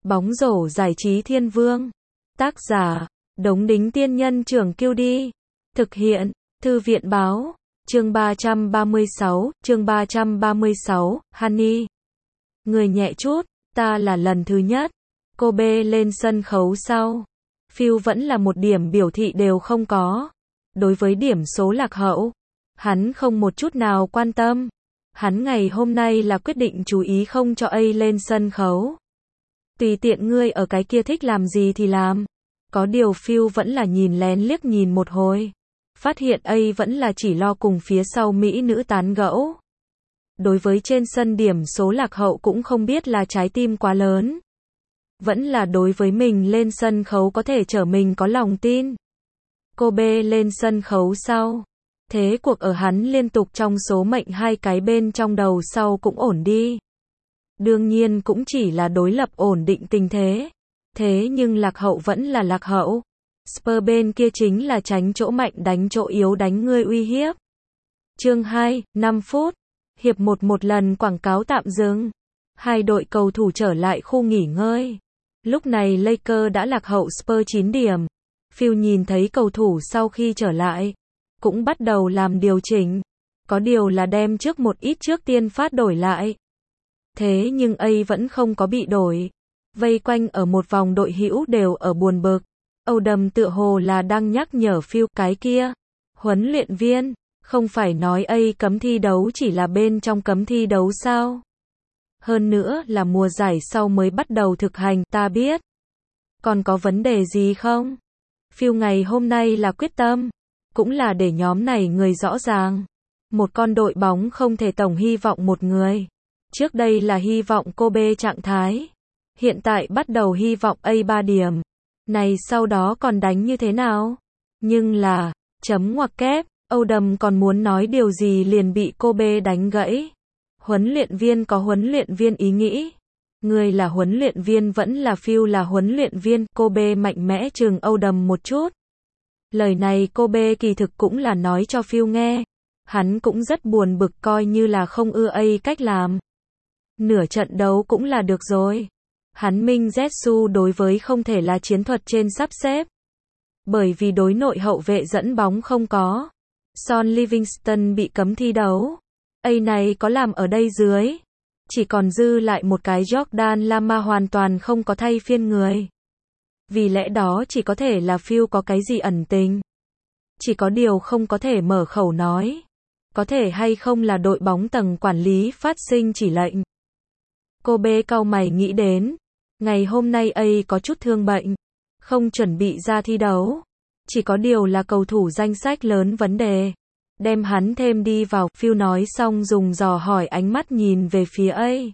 Bóng rổ giải trí thiên vương. Tác giả, Đống Đính Tiên Nhân Trưởng Kiêu Đi. Thực hiện, Thư viện Báo. Chương 336, Honey. Người nhẹ chút, ta là lần thứ nhất. Kobe lên sân khấu sau. Phil vẫn là một điểm biểu thị đều không có. Đối với điểm số lạc hậu, hắn không một chút nào quan tâm. Hắn ngày hôm nay là quyết định chú ý không cho A lên sân khấu. Tùy tiện ngươi ở cái kia thích làm gì thì làm. Có điều Phil vẫn là nhìn lén liếc nhìn một hồi. Phát hiện A vẫn là chỉ lo cùng phía sau mỹ nữ tán gẫu. Đối với trên sân điểm số lạc hậu cũng không biết là trái tim quá lớn. Vẫn là đối với mình lên sân khấu có thể trở mình có lòng tin. Kobe lên sân khấu sau. Thế cuộc ở hắn liên tục trong số mệnh hai cái bên trong đầu sau cũng ổn đi. Đương nhiên cũng chỉ là đối lập ổn định tình thế. Thế nhưng lạc hậu vẫn là lạc hậu. Spurs bên kia chính là tránh chỗ mạnh đánh chỗ yếu đánh ngươi uy hiếp. Chương 2, 5 phút. Hiệp 1 một lần quảng cáo tạm dừng. Hai đội cầu thủ trở lại khu nghỉ ngơi. Lúc này Lakers đã lạc hậu Spurs 9 điểm. Phil nhìn thấy cầu thủ sau khi trở lại, cũng bắt đầu làm điều chỉnh. Có điều là đem trước một ít trước tiên phát đổi lại. Thế nhưng A vẫn không có bị đổi. Vây quanh ở một vòng đội hữu đều ở buồn bực. Odom tựa hồ là đang nhắc nhở Phil cái kia. Huấn luyện viên, không phải nói A cấm thi đấu chỉ là bên trong cấm thi đấu sao? Hơn nữa là mùa giải sau mới bắt đầu thực hành, ta biết. Còn có vấn đề gì không? Phil ngày hôm nay là quyết tâm. Cũng là để nhóm này người rõ ràng. Một con đội bóng không thể tổng hy vọng một người. Trước đây là hy vọng Kobe trạng thái. Hiện tại bắt đầu hy vọng A 3 điểm. Này sau đó còn đánh như thế nào? Nhưng là, chấm ngoặc kép, Odom còn muốn nói điều gì liền bị Kobe đánh gãy. Huấn luyện viên có huấn luyện viên ý nghĩ. Người là huấn luyện viên vẫn là Phil là huấn luyện viên. Kobe mạnh mẽ chừng Odom một chút. Lời này Kobe kỳ thực cũng là nói cho Phil nghe. Hắn cũng rất buồn bực coi như là không ưa A cách làm. Nửa trận đấu cũng là được rồi. Hắn minh Zetsu đối với không thể là chiến thuật trên sắp xếp. Bởi vì đối nội hậu vệ dẫn bóng không có. Son Livingston bị cấm thi đấu. A này có làm ở đây dưới. Chỉ còn dư lại một cái Jordan Lama hoàn toàn không có thay phiên người. Vì lẽ đó chỉ có thể là Phil có cái gì ẩn tình. Chỉ có điều không có thể mở khẩu nói. Có thể hay không là đội bóng tầng quản lý phát sinh chỉ lệnh. Kobe cau mày nghĩ đến. Ngày hôm nay A có chút thương bệnh. Không chuẩn bị ra thi đấu. Chỉ có điều là cầu thủ danh sách lớn vấn đề. Đem hắn thêm đi vào. Phil nói xong dùng dò hỏi ánh mắt nhìn về phía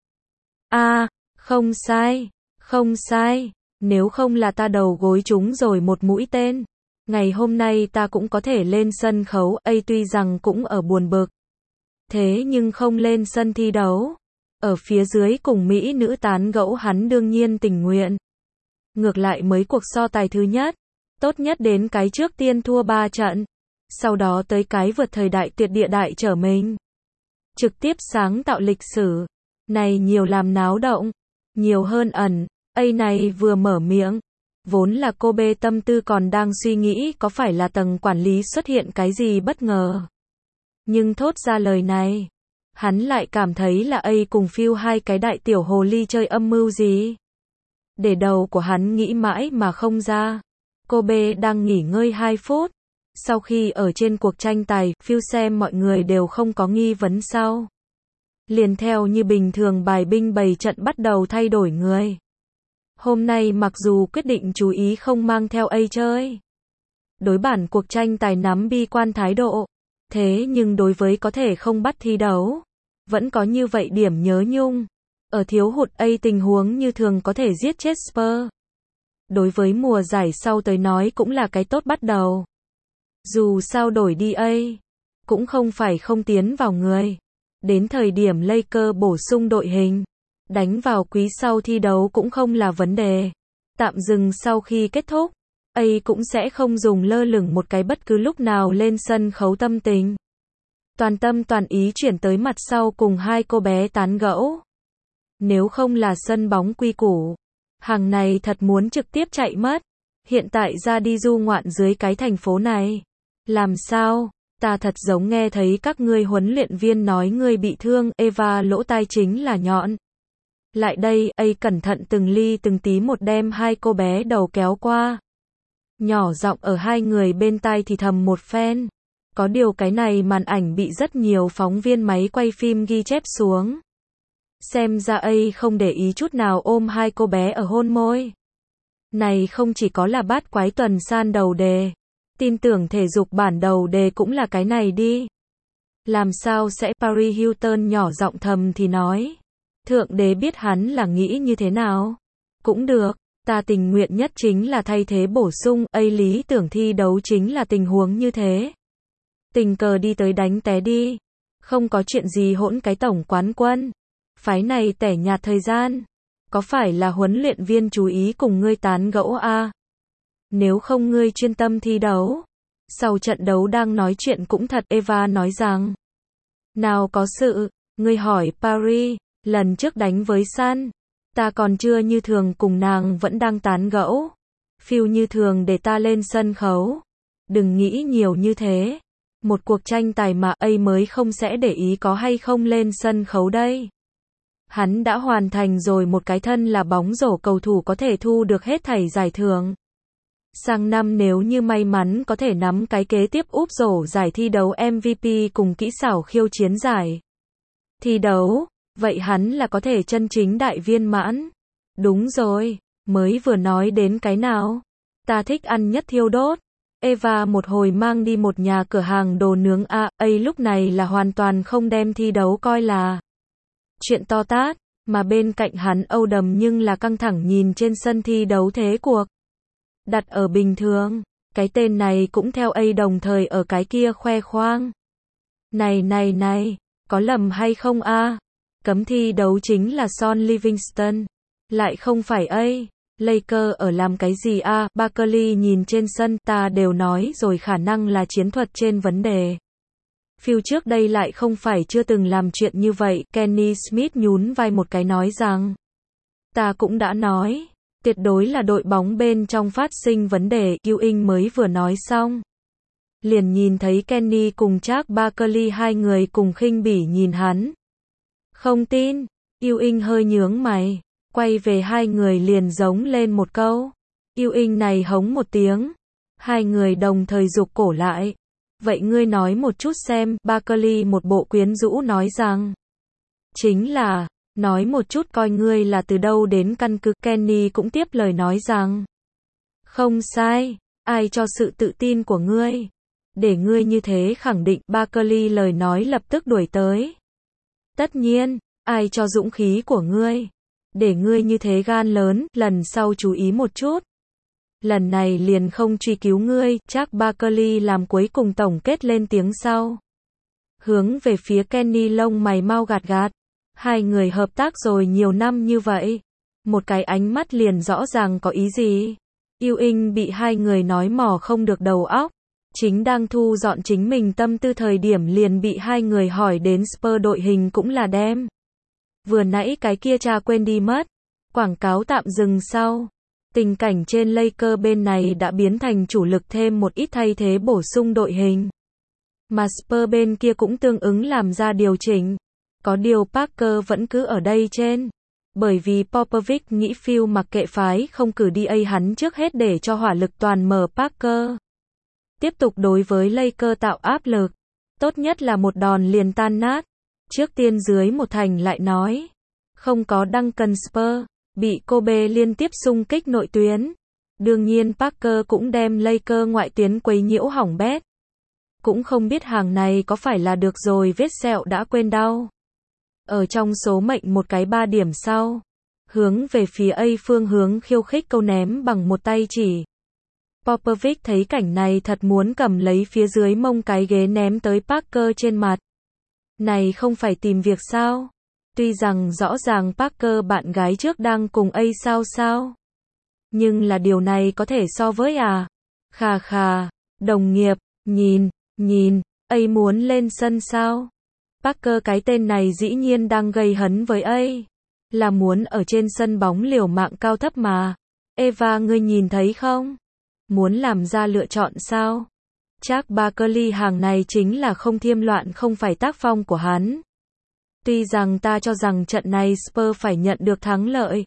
A. Không sai. Không sai. Nếu không là ta đầu gối trúng rồi một mũi tên. Ngày hôm nay ta cũng có thể lên sân khấu. A tuy rằng cũng ở buồn bực. Thế nhưng không lên sân thi đấu. Ở phía dưới cùng mỹ nữ tán gẫu hắn đương nhiên tình nguyện. Ngược lại mới cuộc so tài thứ nhất. Tốt nhất đến cái trước tiên thua 3 trận. Sau đó tới cái vượt thời đại tuyệt địa đại trở mình. Trực tiếp sáng tạo lịch sử. Này nhiều làm náo động. Nhiều hơn ẩn. A này vừa mở miệng. Vốn là Kobe tâm tư còn đang suy nghĩ có phải là tầng quản lý xuất hiện cái gì bất ngờ. Nhưng thốt ra lời này. Hắn lại cảm thấy là A cùng Phil hai cái đại tiểu hồ ly chơi âm mưu gì. Để đầu của hắn nghĩ mãi mà không ra. Kobe đang nghỉ ngơi 2 phút. Sau khi ở trên cuộc tranh tài, Phil xem mọi người đều không có nghi vấn sau. Liền theo như bình thường bài binh bày trận bắt đầu thay đổi người. Hôm nay mặc dù quyết định chú ý không mang theo A chơi. Đối bản cuộc tranh tài nắm bi quan thái độ. Thế nhưng đối với có thể không bắt thi đấu. Vẫn có như vậy điểm nhớ nhung. Ở thiếu hụt A tình huống như thường có thể giết chết Spurs. Đối với mùa giải sau tới nói cũng là cái tốt bắt đầu. Dù sao đổi đi A. Cũng không phải không tiến vào người. Đến thời điểm Lakers bổ sung đội hình. Đánh vào quý sau thi đấu cũng không là vấn đề. Tạm dừng sau khi kết thúc. A cũng sẽ không dùng lơ lửng một cái bất cứ lúc nào lên sân khấu tâm tình. Toàn tâm toàn ý chuyển tới mặt sau cùng hai cô bé tán gẫu. Nếu không là sân bóng quy củ, Hàng này thật muốn trực tiếp chạy mất. Hiện tại ra đi du ngoạn dưới cái thành phố này. Làm sao? Ta thật giống nghe thấy các ngươi huấn luyện viên nói ngươi bị thương, Eva lỗ tai chính là nhọn. Lại đây, cẩn thận từng ly từng tí một đem hai cô bé đầu kéo qua. Nhỏ giọng ở hai người bên tai thì thầm một phen. Có điều cái này màn ảnh bị rất nhiều phóng viên máy quay phim ghi chép xuống. Xem ra không để ý chút nào ôm hai cô bé ở hôn môi. Này không chỉ có là bát quái tuần san đầu đề. Tin tưởng thể dục bản đầu đề cũng là cái này đi. Làm sao sẽ? Paris Hilton nhỏ giọng thầm thì nói. Thượng đế biết hắn là nghĩ như thế nào. Cũng được, ta tình nguyện nhất chính là thay thế bổ sung, lý tưởng thi đấu chính là tình huống như thế. Tình cờ đi tới đánh té đi. Không có chuyện gì hỗn cái tổng quán quân. Phái này tẻ nhạt thời gian. Có phải là huấn luyện viên chú ý cùng ngươi tán gẫu à? Nếu không ngươi chuyên tâm thi đấu. Sau trận đấu đang nói chuyện cũng thật, Eva nói rằng. Nào có sự, ngươi hỏi Paris, lần trước đánh với San. Ta còn chưa như thường cùng nàng vẫn đang tán gẫu. Phiêu như thường để ta lên sân khấu. Đừng nghĩ nhiều như thế. Một cuộc tranh tài mà mới không sẽ để ý có hay không lên sân khấu đây. Hắn đã hoàn thành rồi một cái thân là bóng rổ cầu thủ có thể thu được hết thảy giải thưởng. Sang năm nếu như may mắn có thể nắm cái kế tiếp úp rổ giải thi đấu MVP cùng kỹ xảo khiêu chiến giải thi đấu, vậy hắn là có thể chân chính đại viên mãn. Đúng rồi, mới vừa nói đến cái nào? Ta thích ăn nhất thiêu đốt. Eva một hồi mang đi một nhà cửa hàng đồ nướng lúc này là hoàn toàn không đem thi đấu coi là chuyện to tát, mà bên cạnh hắn Âu Đầm nhưng là căng thẳng nhìn trên sân thi đấu thế cuộc. Đặt ở bình thường, cái tên này cũng theo đồng thời ở cái kia khoe khoang. Này, có lầm hay không Cấm thi đấu chính là Son Livingston, lại không phải Lakers ở làm cái gì Barkley nhìn trên sân, ta đều nói rồi khả năng là chiến thuật trên vấn đề. Phil trước đây lại không phải chưa từng làm chuyện như vậy, Kenny Smith nhún vai một cái nói rằng. Ta cũng đã nói, tuyệt đối là đội bóng bên trong phát sinh vấn đề, Ewing mới vừa nói xong. Liền nhìn thấy Kenny cùng Charles Barkley hai người cùng khinh bỉ nhìn hắn. Không tin, Ewing hơi nhướng mày, quay về hai người liền giống lên một câu. Ewing này hống một tiếng, hai người đồng thời giục cổ lại. Vậy ngươi nói một chút xem, Barkley một bộ quyến rũ nói rằng. Chính là, nói một chút coi ngươi là từ đâu đến căn cứ, Kenny cũng tiếp lời nói rằng. Không sai, ai cho sự tự tin của ngươi? Để ngươi như thế khẳng định, Barkley lời nói lập tức đuổi tới. Tất nhiên, ai cho dũng khí của ngươi? Để ngươi như thế gan lớn, lần sau chú ý một chút. Lần này liền không truy cứu ngươi, chắc Barkley làm cuối cùng tổng kết lên tiếng sau. Hướng về phía Kenny lông mày mau gạt gạt. Hai người hợp tác rồi nhiều năm như vậy. Một cái ánh mắt liền rõ ràng có ý gì. Ewing bị hai người nói mò không được đầu óc. Chính đang thu dọn chính mình tâm tư thời điểm liền bị hai người hỏi đến Spurs đội hình cũng là đem. Vừa nãy cái kia cha quên đi mất. Quảng cáo tạm dừng sau. Tình cảnh trên Lakers bên này đã biến thành chủ lực thêm một ít thay thế bổ sung đội hình. Mà Spurs bên kia cũng tương ứng làm ra điều chỉnh. Có điều Parker vẫn cứ ở đây trên. Bởi vì Popovich nghĩ Phil mặc kệ phái không cử đi hắn trước hết để cho hỏa lực toàn mở Parker. Tiếp tục đối với Lakers tạo áp lực. Tốt nhất là một đòn liền tan nát. Trước tiên dưới một thành lại nói. Không có Duncan Spurs. Bị Kobe liên tiếp xung kích nội tuyến. Đương nhiên Parker cũng đem Lakers ngoại tuyến quấy nhiễu hỏng bét. Cũng không biết hàng này có phải là được rồi vết sẹo đã quên đau. Ở trong số mệnh một cái 3 điểm sau. Hướng về phía phương hướng khiêu khích câu ném bằng một tay chỉ. Popovich thấy cảnh này thật muốn cầm lấy phía dưới mông cái ghế ném tới Parker trên mặt. Này không phải tìm việc sao? Tuy rằng rõ ràng Parker bạn gái trước đang cùng sao. Nhưng là điều này có thể so với Khà, đồng nghiệp, nhìn, muốn lên sân sao? Parker cái tên này dĩ nhiên đang gây hấn với Là muốn ở trên sân bóng liều mạng cao thấp mà. Eva ngươi nhìn thấy không? Muốn làm ra lựa chọn sao? Charles Barkley hàng này chính là không thiêm loạn không phải tác phong của hắn. Tuy rằng ta cho rằng trận này Spurs phải nhận được thắng lợi.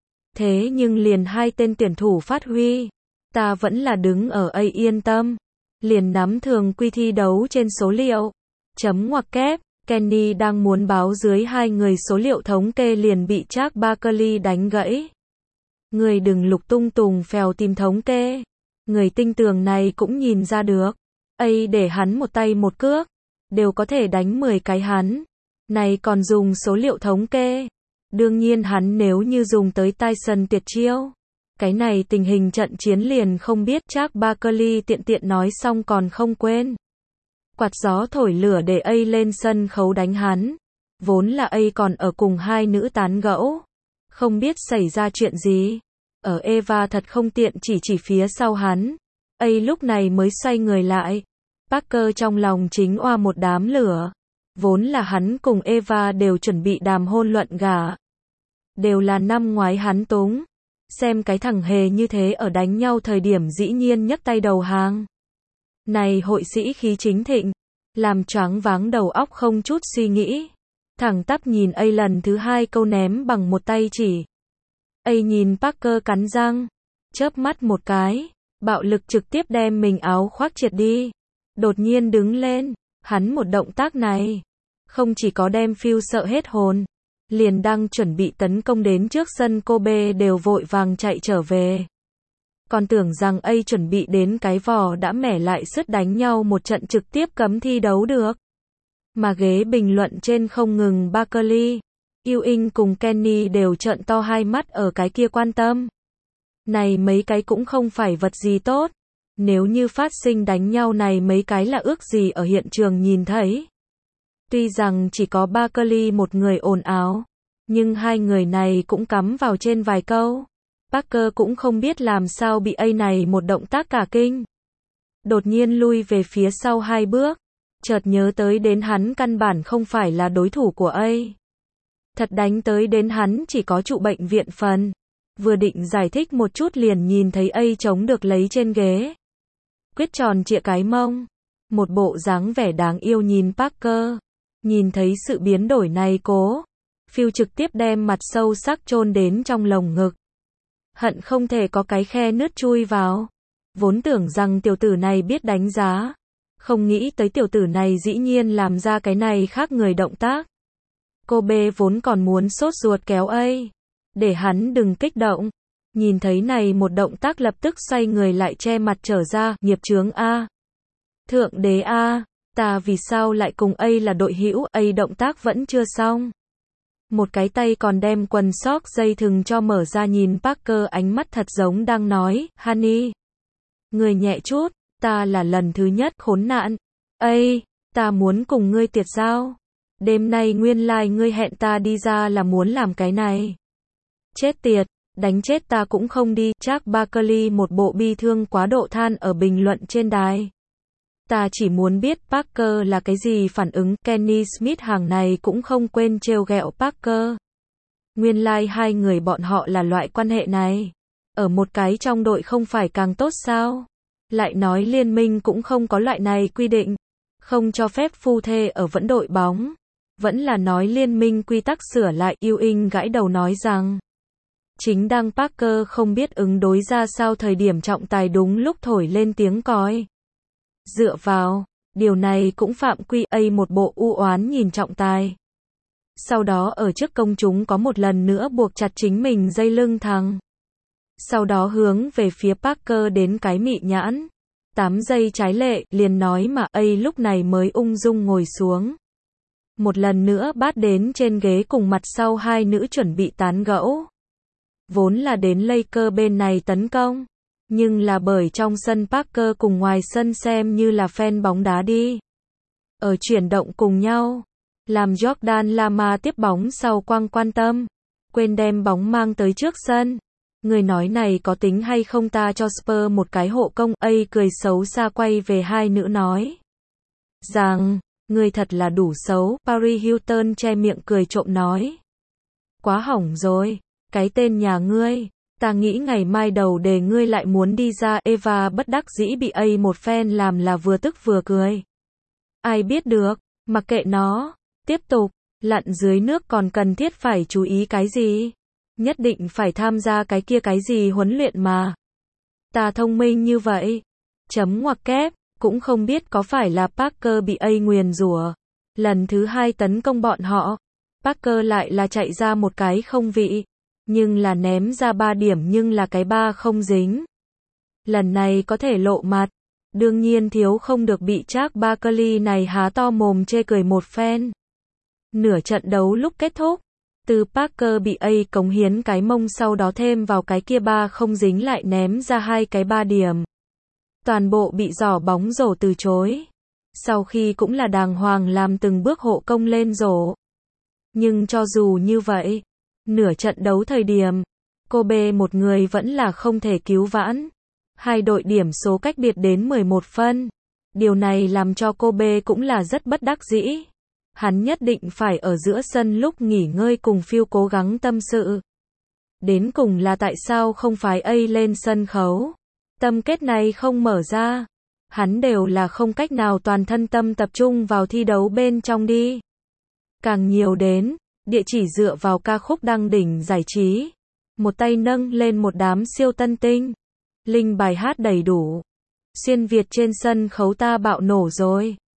Thế nhưng liền hai tên tuyển thủ phát huy. Ta vẫn là đứng ở A yên tâm. Liền nắm thường quy thi đấu trên số liệu. Chấm ngoặc kép. Kenny đang muốn báo dưới hai người số liệu thống kê liền bị Charles Barkley đánh gãy. Người đừng lục tung tùng phèo tìm thống kê. Người tinh tường này cũng nhìn ra được. Để hắn một tay một cước. Đều có thể đánh 10 cái hắn. Này còn dùng số liệu thống kê. Đương nhiên hắn nếu như dùng tới Tyson tuyệt chiêu. Cái này tình hình trận chiến liền không biết. Charles Barkley tiện tiện nói xong còn không quên. Quạt gió thổi lửa để A lên sân khấu đánh hắn. Vốn là A còn ở cùng hai nữ tán gẫu. Không biết xảy ra chuyện gì. Ở Eva thật không tiện chỉ phía sau hắn. A lúc này mới xoay người lại. Parker trong lòng chính oa một đám lửa. Vốn là hắn cùng Eva đều chuẩn bị đàm hôn luận gả. Đều là năm ngoái hắn túng. Xem cái thằng hề như thế ở đánh nhau thời điểm dĩ nhiên nhấc tay đầu hàng. Này hội sĩ khí chính thịnh. Làm choáng váng đầu óc không chút suy nghĩ. Thẳng tắp nhìn A lần thứ hai câu ném bằng một tay chỉ. A nhìn Parker cắn răng. Chớp mắt một cái. Bạo lực trực tiếp đem mình áo khoác triệt đi. Đột nhiên đứng lên. Hắn một động tác này. Không chỉ có đem Phil sợ hết hồn. Liền đang chuẩn bị tấn công đến trước sân Kobe đều vội vàng chạy trở về. Còn tưởng rằng A chuẩn bị đến cái vò đã mẻ lại sứt đánh nhau một trận trực tiếp cấm thi đấu được. Mà ghế bình luận trên không ngừng Barkley, Ewing cùng Kenny đều trợn to hai mắt ở cái kia quan tâm. Này mấy cái cũng không phải vật gì tốt. Nếu như phát sinh đánh nhau này mấy cái là ước gì ở hiện trường nhìn thấy. Tuy rằng chỉ có Barkley một người ồn ào, nhưng hai người này cũng cắm vào trên vài câu. Parker cũng không biết làm sao bị A này một động tác cả kinh. Đột nhiên lui về phía sau hai bước. Chợt nhớ tới đến hắn căn bản không phải là đối thủ của A. Thật đánh tới đến hắn chỉ có trụ bệnh viện phần. Vừa định giải thích một chút liền nhìn thấy A chống được lấy trên ghế. Quyết tròn trịa cái mông. Một bộ dáng vẻ đáng yêu nhìn Parker. Nhìn thấy sự biến đổi này Phil trực tiếp đem mặt sâu sắc chôn đến trong lồng ngực. Hận không thể có cái khe nứt chui vào. Vốn tưởng rằng tiểu tử này biết đánh giá. Không nghĩ tới tiểu tử này dĩ nhiên làm ra cái này khác người động tác. Kobe vốn còn muốn sốt ruột kéo A. Để hắn đừng kích động. Nhìn thấy này một động tác lập tức xoay người lại che mặt trở ra. Nghiệp chướng A. Thượng đế A. Ta vì sao lại cùng A là đội hữu. A động tác vẫn chưa xong. Một cái tay còn đem quần sóc dây thừng cho mở ra nhìn Parker ánh mắt thật giống đang nói, Honey. Người nhẹ chút, ta là lần thứ nhất khốn nạn. Ta muốn cùng ngươi tiệt giao. Đêm nay nguyên lai ngươi hẹn ta đi ra là muốn làm cái này. Chết tiệt, đánh chết ta cũng không đi. Charles Barkley một bộ bi thương quá độ than ở bình luận trên đài. Ta chỉ muốn biết Parker là cái gì phản ứng. Kenny Smith hàng này cũng không quên trêu ghẹo Parker. Nguyên lai hai người bọn họ là loại quan hệ này. Ở một cái trong đội không phải càng tốt sao? Lại nói liên minh cũng không có loại này quy định. Không cho phép phu thê ở vẫn đội bóng. Vẫn là nói liên minh quy tắc sửa lại. Ewing gãi đầu nói rằng. Chính đang Parker không biết ứng đối ra sao thời điểm trọng tài đúng lúc thổi lên tiếng còi. Dựa vào, điều này cũng phạm quy. A một bộ u oán nhìn trọng tài. Sau đó ở trước công chúng có một lần nữa buộc chặt chính mình dây lưng thằng. Sau đó hướng về phía Parker đến cái mị nhãn. 8 giây trái lệ, liền nói mà A lúc này mới ung dung ngồi xuống. Một lần nữa bắt đến trên ghế cùng mặt sau hai nữ chuẩn bị tán gẫu. Vốn là đến Lakers bên này tấn công. Nhưng là bởi trong sân Parker cùng ngoài sân xem như là fan bóng đá đi. Ở chuyển động cùng nhau. Làm Jordan Lama tiếp bóng sau quăng quan tâm. Quên đem bóng mang tới trước sân. Người nói này có tính hay không ta cho Spurs một cái hộ công. A cười xấu xa quay về hai nữ nói. Rằng, người thật là đủ xấu. Paris Hilton che miệng cười trộm nói. Quá hỏng rồi. Cái tên nhà ngươi. Ta nghĩ ngày mai đầu đề ngươi lại muốn đi ra. Eva bất đắc dĩ bị một phen làm là vừa tức vừa cười. Ai biết được, mặc kệ nó. Tiếp tục, lặn dưới nước còn cần thiết phải chú ý cái gì? Nhất định phải tham gia cái kia cái gì huấn luyện mà. Ta thông minh như vậy. Chấm ngoặc kép, cũng không biết có phải là Parker bị nguyền rủa. Lần thứ 2 tấn công bọn họ. Parker lại là chạy ra một cái không vị. Nhưng là ném ra 3 điểm nhưng là cái 3 không dính. Lần này có thể lộ mặt. Đương nhiên thiếu không được bị Charles Barkley này há to mồm chê cười một phen. Nửa trận đấu lúc kết thúc. Từ Parker bị cống hiến cái mông sau đó thêm vào cái kia 3 không dính lại ném ra 2 cái 3 điểm. Toàn bộ bị giỏ bóng rổ từ chối. Sau khi cũng là đàng hoàng làm từng bước hộ công lên rổ. Nhưng cho dù như vậy, nửa trận đấu thời điểm, Kobe một người vẫn là không thể cứu vãn. Hai đội điểm số cách biệt đến 11 phân. Điều này làm cho Kobe cũng là rất bất đắc dĩ. Hắn nhất định phải ở giữa sân lúc nghỉ ngơi cùng Phil cố gắng tâm sự. Đến cùng là tại sao không phái lên sân khấu. Tâm kết này không mở ra. Hắn đều là không cách nào toàn thân tâm tập trung vào thi đấu bên trong đi. Càng nhiều đến, địa chỉ dựa vào ca khúc đăng đỉnh giải trí. Một tay nâng lên một đám siêu tân tinh. Linh bài hát đầy đủ. Xuyên Việt trên sân khấu ta bạo nổ rồi.